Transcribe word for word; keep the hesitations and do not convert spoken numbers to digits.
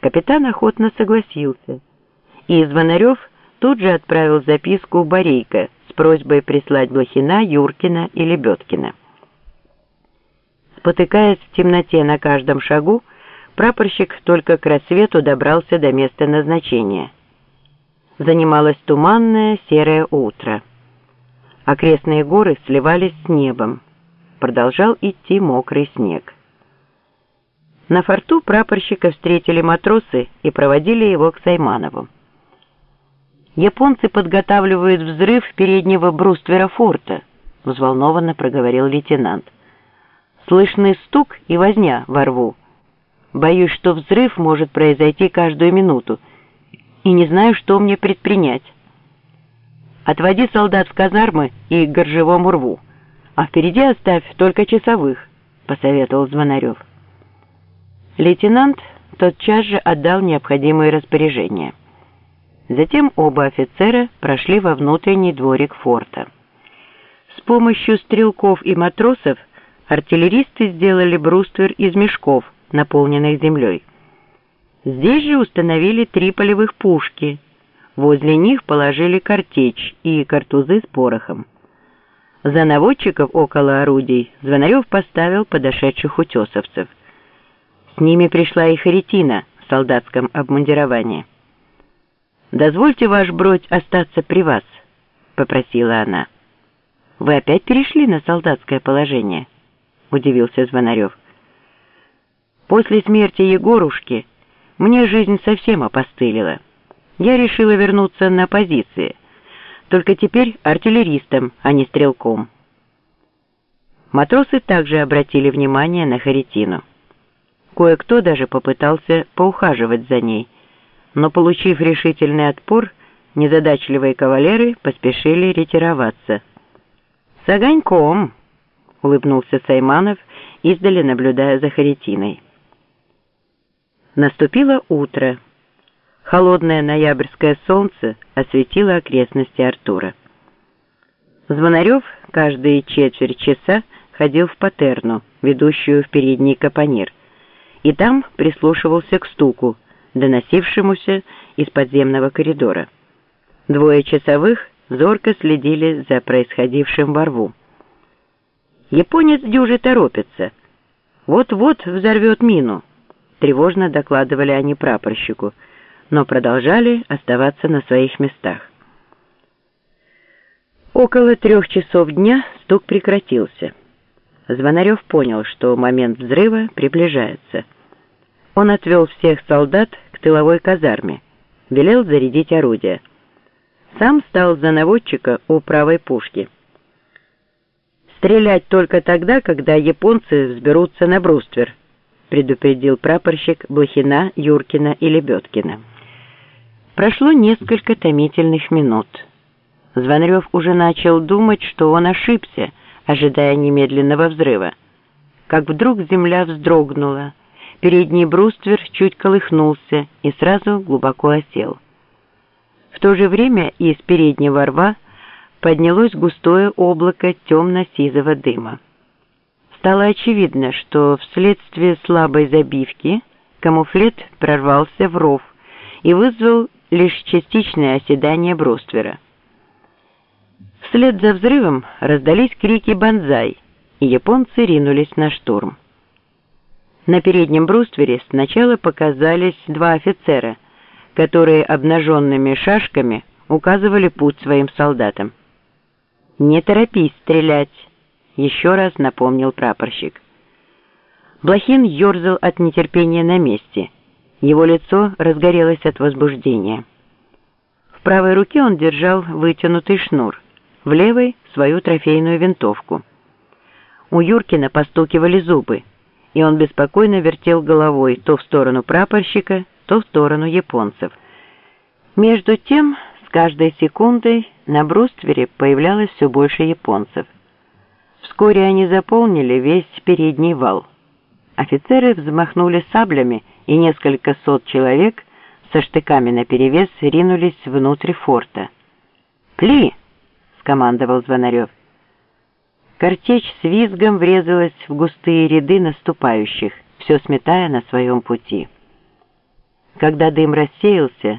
Капитан охотно согласился, и Звонарев тут же отправил записку в Борейко с просьбой прислать Блохина, Юркина и Лебедкина. Спотыкаясь в темноте на каждом шагу, прапорщик только к рассвету добрался до места назначения. Занималось туманное серое утро. Окрестные горы сливались с небом. Продолжал идти мокрый снег. На форту прапорщика встретили матросы и проводили его к Сайманову. «Японцы подготавливают взрыв переднего бруствера форта», — взволнованно проговорил лейтенант. «Слышны стук и возня во рву. Боюсь, что взрыв может произойти каждую минуту, и не знаю, что мне предпринять. Отводи солдат в казармы и к горжевому рву, а впереди оставь только часовых», — посоветовал Звонарев. Лейтенант тотчас же отдал необходимые распоряжения. Затем оба офицера прошли во внутренний дворик форта. С помощью стрелков и матросов артиллеристы сделали бруствер из мешков, наполненных землей. Здесь же установили три полевых пушки. Возле них положили картечь и картузы с порохом. За наводчиков около орудий Звонарев поставил подошедших утесовцев. С ними пришла и Харитина в солдатском обмундировании. «Дозвольте, ваш бродь, остаться при вас», — попросила она. «Вы опять перешли на солдатское положение?» — удивился Звонарев. «После смерти Егорушки мне жизнь совсем опостылила. Я решила вернуться на позиции, только теперь артиллеристом, а не стрелком». Матросы также обратили внимание на Харитину. Кое-кто даже попытался поухаживать за ней, но, получив решительный отпор, незадачливые кавалеры поспешили ретироваться. «С огоньком!» — улыбнулся Сайманов, издали наблюдая за Харитиной. Наступило утро. Холодное ноябрьское солнце осветило окрестности Артура. Звонарев каждые четверть часа ходил в патерну, ведущую в передний капонир, и там прислушивался к стуку, доносившемуся из подземного коридора. Двое часовых зорко следили за происходившим во рву. «Японец дюже торопится. Вот-вот взорвет мину», — тревожно докладывали они прапорщику, но продолжали оставаться на своих местах. Около трех часов дня стук прекратился. Звонарев понял, что момент взрыва приближается. Он отвел всех солдат к тыловой казарме, велел зарядить орудия. Сам стал за наводчика у правой пушки. «Стрелять только тогда, когда японцы взберутся на бруствер», предупредил прапорщик Блохина, Юркина и Лебедкина. Прошло несколько томительных минут. Звонарев уже начал думать, что он ошибся, ожидая немедленного взрыва. Как вдруг земля вздрогнула, передний бруствер чуть колыхнулся и сразу глубоко осел. В то же время из переднего рва поднялось густое облако темно-сизого дыма. Стало очевидно, что вследствие слабой забивки камуфлет прорвался в ров и вызвал лишь частичное оседание бруствера. Вслед за взрывом раздались крики «Бонзай», и японцы ринулись на штурм. На переднем бруствере сначала показались два офицера, которые обнаженными шашками указывали путь своим солдатам. «Не торопись стрелять», — еще раз напомнил прапорщик. Блохин ерзал от нетерпения на месте. Его лицо разгорелось от возбуждения. В правой руке он держал вытянутый шнур, в левой — свою трофейную винтовку. У Юркина постукивали зубы, и он беспокойно вертел головой то в сторону прапорщика, то в сторону японцев. Между тем, с каждой секундой на бруствере появлялось все больше японцев. Вскоре они заполнили весь передний вал. Офицеры взмахнули саблями, и несколько сот человек со штыками наперевес ринулись внутрь форта. «Пли!» — скомандовал Звонарев. Картечь с визгом врезалась в густые ряды наступающих, все сметая на своем пути. Когда дым рассеялся,